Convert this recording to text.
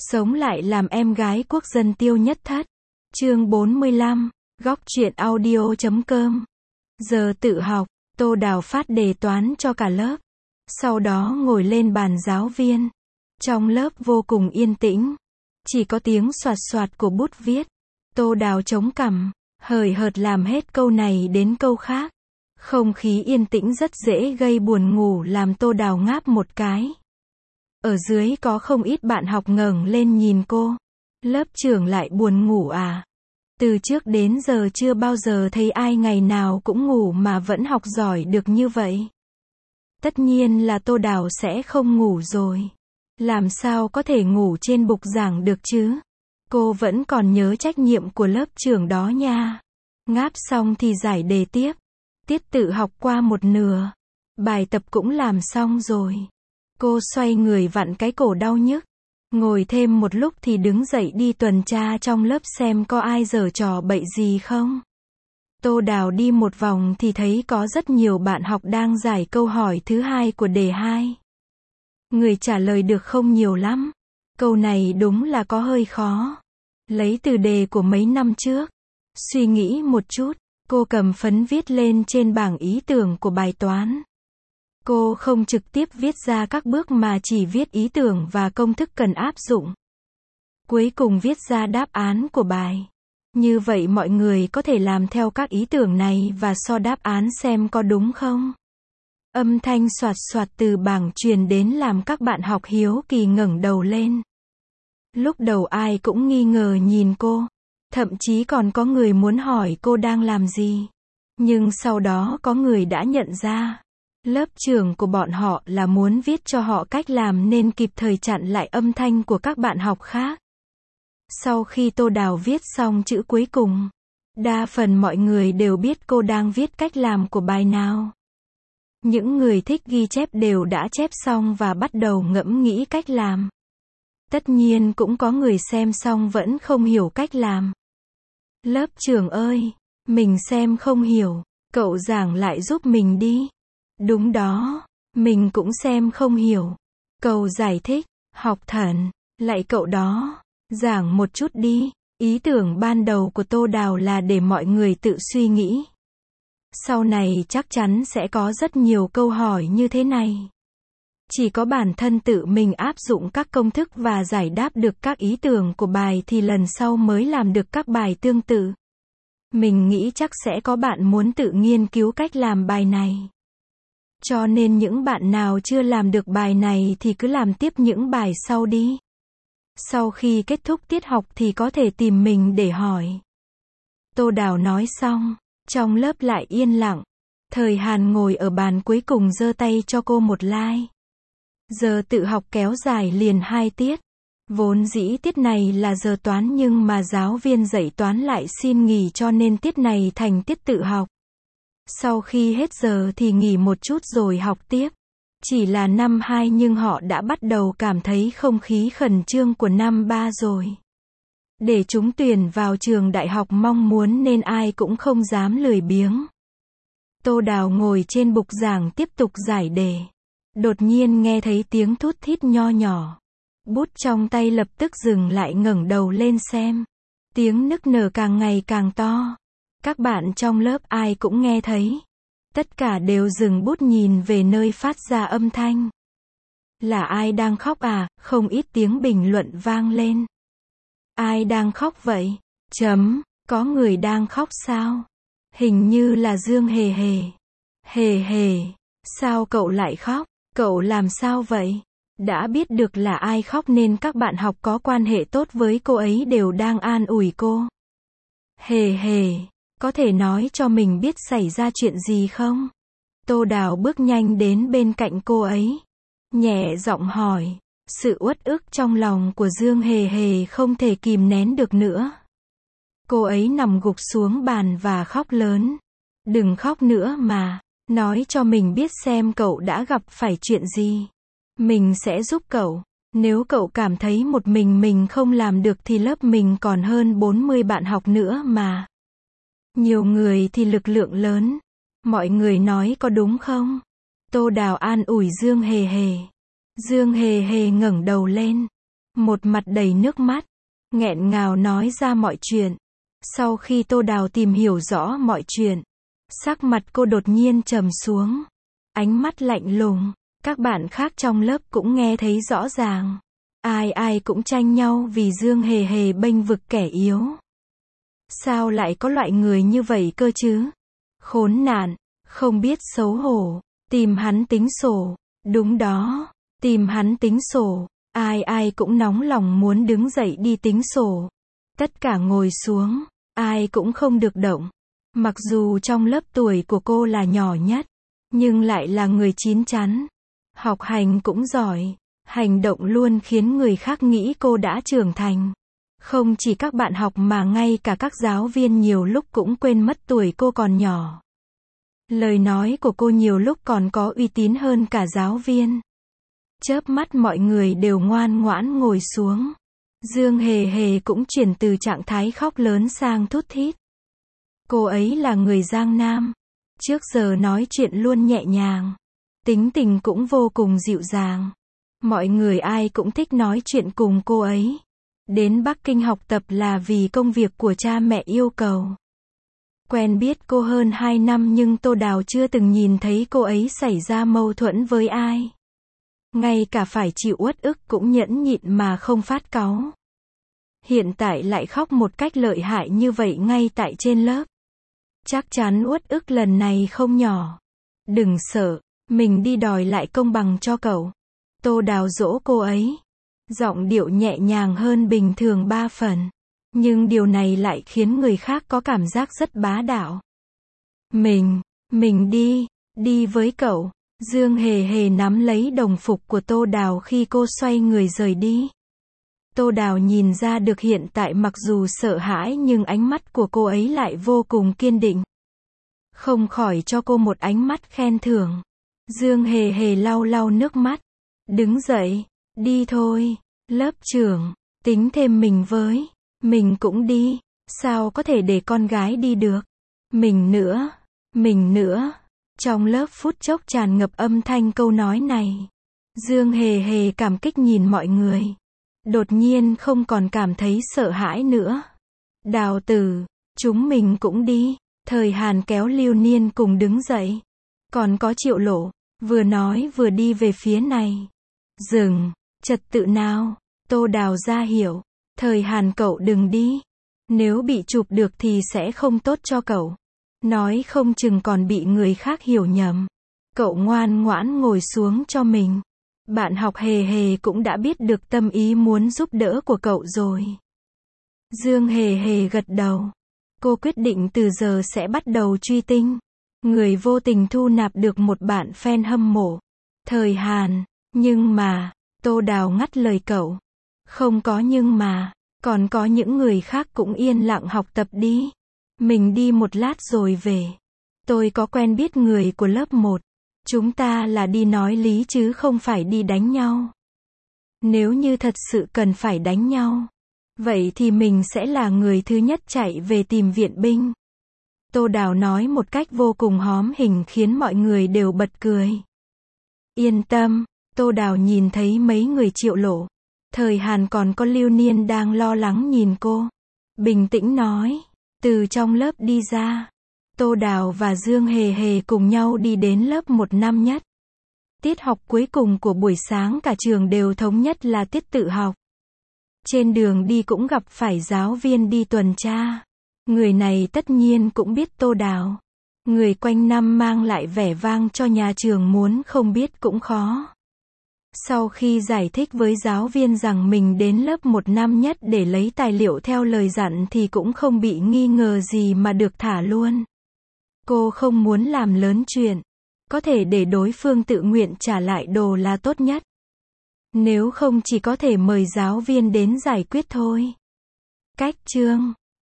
Sống lại làm em gái quốc dân Tiêu Nhất Thất. Chương 45, góc truyện audio.com. Giờ tự học, Tô Đào phát đề toán cho cả lớp. Sau đó ngồi lên bàn giáo viên. Trong lớp vô cùng yên tĩnh. Chỉ có tiếng xoạt xoạt của bút viết. Tô Đào chống cằm, hời hợt làm hết câu này đến câu khác. Không khí yên tĩnh rất dễ gây buồn ngủ làm Tô Đào ngáp một cái. Ở dưới có không ít bạn học ngẩng lên nhìn cô. Lớp trưởng lại buồn ngủ à? Từ trước đến giờ chưa bao giờ thấy ai ngày nào cũng ngủ mà vẫn học giỏi được như vậy. Tất nhiên là Tô Đào sẽ không ngủ rồi. Làm sao có thể ngủ trên bục giảng được chứ? Cô vẫn còn nhớ trách nhiệm của lớp trưởng đó nha. Ngáp xong thì giải đề tiếp. Tiết tự học qua một nửa. Bài tập cũng làm xong rồi. Cô xoay người vặn cái cổ đau nhức. Ngồi thêm một lúc thì đứng dậy đi tuần tra trong lớp xem có ai giở trò bậy gì không. Tô Đào đi một vòng thì thấy có rất nhiều bạn học đang giải câu hỏi thứ hai của đề 2. Người trả lời được không nhiều lắm. Câu này đúng là có hơi khó. Lấy từ đề của mấy năm trước. Suy nghĩ một chút, cô cầm phấn viết lên trên bảng ý tưởng của bài toán. Cô không trực tiếp viết ra các bước mà chỉ viết ý tưởng và công thức cần áp dụng. Cuối cùng viết ra đáp án của bài. Như vậy mọi người có thể làm theo các ý tưởng này và so đáp án xem có đúng không. Âm thanh xoạt xoạt từ bảng truyền đến làm các bạn học hiếu kỳ ngẩng đầu lên. Lúc đầu ai cũng nghi ngờ nhìn cô. Thậm chí còn có người muốn hỏi cô đang làm gì. Nhưng sau đó có người đã nhận ra. Lớp trưởng của bọn họ là muốn viết cho họ cách làm nên kịp thời chặn lại âm thanh của các bạn học khác. Sau khi Tô Đào viết xong chữ cuối cùng, đa phần mọi người đều biết cô đang viết cách làm của bài nào. Những người thích ghi chép đều đã chép xong và bắt đầu ngẫm nghĩ cách làm. Tất nhiên cũng có người xem xong vẫn không hiểu cách làm. Lớp trưởng ơi, mình xem không hiểu, cậu giảng lại giúp mình đi. Đúng đó, mình cũng xem không hiểu. Cậu giải thích, học thần, lại cậu đó, giảng một chút đi. Ý tưởng ban đầu của Tô Đào là để mọi người tự suy nghĩ. Sau này chắc chắn sẽ có rất nhiều câu hỏi như thế này. Chỉ có bản thân tự mình áp dụng các công thức và giải đáp được các ý tưởng của bài thì lần sau mới làm được các bài tương tự. Mình nghĩ chắc sẽ có bạn muốn tự nghiên cứu cách làm bài này. Cho nên những bạn nào chưa làm được bài này thì cứ làm tiếp những bài sau đi. Sau khi kết thúc tiết học thì có thể tìm mình để hỏi. Tô Đào nói xong, trong lớp lại yên lặng. Thời Hàn ngồi ở bàn cuối cùng giơ tay cho cô một like. Giờ tự học kéo dài liền 2 tiết. Vốn dĩ tiết này là giờ toán nhưng mà giáo viên dạy toán lại xin nghỉ cho nên tiết này thành tiết tự học. Sau khi hết giờ thì nghỉ một chút rồi học tiếp. Chỉ là năm 2 nhưng họ đã bắt đầu cảm thấy không khí khẩn trương của năm 3 rồi. Để trúng tuyển vào trường đại học mong muốn nên ai cũng không dám lười biếng. Tô Đào ngồi trên bục giảng tiếp tục giải đề. Đột nhiên nghe thấy tiếng thút thít nho nhỏ. Bút trong tay lập tức dừng lại ngẩng đầu lên xem. Tiếng nức nở càng ngày càng to. Các bạn trong lớp ai cũng nghe thấy. Tất cả đều dừng bút nhìn về nơi phát ra âm thanh. Là ai đang khóc à? Không ít tiếng bình luận vang lên. Ai đang khóc vậy? Có người đang khóc sao? Hình như là Dương Hề Hề. Hề Hề, sao cậu lại khóc? Cậu làm sao vậy? Đã biết được là ai khóc nên các bạn học có quan hệ tốt với cô ấy đều đang an ủi cô. Hề Hề, có thể nói cho mình biết xảy ra chuyện gì không? Tô Đào bước nhanh đến bên cạnh cô ấy. Nhẹ giọng hỏi. Sự uất ức trong lòng của Dương Hề Hề không thể kìm nén được nữa. Cô ấy nằm gục xuống bàn và khóc lớn. Đừng khóc nữa mà. Nói cho mình biết xem cậu đã gặp phải chuyện gì. Mình sẽ giúp cậu. Nếu cậu cảm thấy một mình không làm được thì lớp mình còn hơn 40 bạn học nữa mà. Nhiều người thì lực lượng lớn. Mọi người nói có đúng không? Tô Đào an ủi Dương Hề Hề. Dương Hề Hề ngẩng đầu lên. một mặt đầy nước mắt, nghẹn ngào nói ra mọi chuyện. Sau khi Tô Đào tìm hiểu rõ mọi chuyện, sắc mặt cô đột nhiên trầm xuống, ánh mắt lạnh lùng. Các bạn khác trong lớp cũng nghe thấy rõ ràng. Ai ai cũng tranh nhau vì Dương Hề Hề bênh vực kẻ yếu. Sao lại có loại người như vậy cơ chứ? Khốn nạn, không biết xấu hổ, tìm hắn tính sổ. Đúng đó, tìm hắn tính sổ. Ai ai cũng nóng lòng muốn đứng dậy đi tính sổ. Tất cả ngồi xuống, ai cũng không được động. Mặc dù trong lớp tuổi của cô là nhỏ nhất, nhưng lại là người chín chắn. Học hành cũng giỏi, hành động luôn khiến người khác nghĩ cô đã trưởng thành. Không chỉ các bạn học mà ngay cả các giáo viên nhiều lúc cũng quên mất tuổi cô còn nhỏ. Lời nói của cô nhiều lúc còn có uy tín hơn cả giáo viên. Chớp mắt mọi người đều ngoan ngoãn ngồi xuống. Dương Hề Hề cũng chuyển từ trạng thái khóc lớn sang thút thít. Cô ấy là người Giang Nam. Trước giờ nói chuyện luôn nhẹ nhàng. Tính tình cũng vô cùng dịu dàng. Mọi người ai cũng thích nói chuyện cùng cô ấy. Đến Bắc Kinh học tập là vì công việc của cha mẹ yêu cầu. Quen biết cô hơn 2 năm nhưng Tô Đào chưa từng nhìn thấy cô ấy xảy ra mâu thuẫn với ai. Ngay cả phải chịu uất ức cũng nhẫn nhịn mà không phát cáu. Hiện tại lại khóc một cách lợi hại như vậy ngay tại trên lớp. Chắc chắn uất ức lần này không nhỏ. Đừng sợ, mình đi đòi lại công bằng cho cậu. Tô Đào dỗ cô ấy. Giọng điệu nhẹ nhàng hơn bình thường 3 phần. Nhưng điều này lại khiến người khác có cảm giác rất bá đạo. Mình đi với cậu. Dương Hề Hề nắm lấy đồng phục của Tô Đào khi cô xoay người rời đi. Tô Đào nhìn ra được hiện tại mặc dù sợ hãi nhưng ánh mắt của cô ấy lại vô cùng kiên định. Không khỏi cho cô một ánh mắt khen thưởng. Dương Hề Hề lau lau nước mắt. Đứng dậy, đi thôi, lớp trưởng, tính thêm mình với. Mình cũng đi, sao có thể để con gái đi được. Mình nữa. Trong lớp phút chốc tràn ngập âm thanh câu nói này. Dương Hề Hề cảm kích nhìn mọi người. Đột nhiên không còn cảm thấy sợ hãi nữa. Đào tử, chúng mình cũng đi. Thời Hàn kéo Lưu Niên cùng đứng dậy. Còn có Triệu Lộ, vừa nói vừa đi về phía này. Dừng, trật tự nào. Tô Đào ra hiểu. Thời Hàn cậu đừng đi. Nếu bị chụp được thì sẽ không tốt cho cậu. Nói không chừng còn bị người khác hiểu nhầm. Cậu ngoan ngoãn ngồi xuống cho mình. Bạn học Hề Hề cũng đã biết được tâm ý muốn giúp đỡ của cậu rồi. Dương Hề Hề gật đầu. Cô quyết định từ giờ sẽ bắt đầu truy tinh. Người vô tình thu nạp được một bạn fan hâm mộ. Thời Hàn. Nhưng mà, Tô Đào ngắt lời cậu. Không có nhưng mà, còn có những người khác cũng yên lặng học tập đi. Mình đi một lát rồi về. Tôi có quen biết người của lớp 1. Chúng ta là đi nói lý chứ không phải đi đánh nhau. Nếu như thật sự cần phải đánh nhau, vậy thì mình sẽ là người thứ nhất chạy về tìm viện binh. Tô Đào nói một cách vô cùng hóm hình khiến mọi người đều bật cười. Yên tâm, Tô Đào nhìn thấy mấy người Triệu Lộ. Thời Hàn còn có Lưu Niên đang lo lắng nhìn cô. Bình tĩnh nói. Từ trong lớp đi ra. Tô Đào và Dương Hề Hề cùng nhau đi đến lớp 1 năm nhất. Tiết học cuối cùng của buổi sáng cả trường đều thống nhất là tiết tự học. Trên đường đi cũng gặp phải giáo viên đi tuần tra. Người này tất nhiên cũng biết Tô Đào. Người quanh năm mang lại vẻ vang cho nhà trường muốn không biết cũng khó. Sau khi giải thích với giáo viên rằng mình đến lớp 1 năm nhất để lấy tài liệu theo lời dặn thì cũng không bị nghi ngờ gì mà được thả luôn. Cô không muốn làm lớn chuyện. Có thể để đối phương tự nguyện trả lại đồ là tốt nhất. Nếu không chỉ có thể mời giáo viên đến giải quyết thôi. Cách chương